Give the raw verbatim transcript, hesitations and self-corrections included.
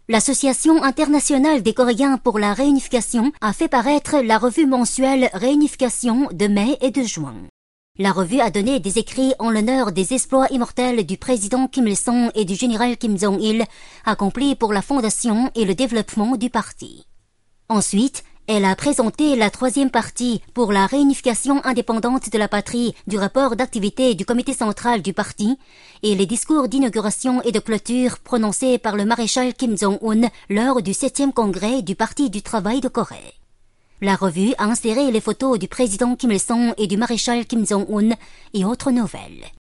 l'Association internationale des Coréens pour la réunification a fait paraître la revue mensuelle Réunification de mai et de juin. La revue a donné des écrits en l'honneur des exploits immortels du président Kim Il-sung et du général Kim Jong-il, accomplis pour la fondation et le développement du parti. Ensuite, elle a présenté la troisième partie pour la réunification indépendante de la patrie du rapport d'activité du comité central du parti et les discours d'inauguration et de clôture prononcés par le maréchal Kim Jong-un lors du septième congrès du Parti du travail de Corée. La revue a inséré les photos du président Kim Il-sung et du maréchal Kim Jong-un et autres nouvelles.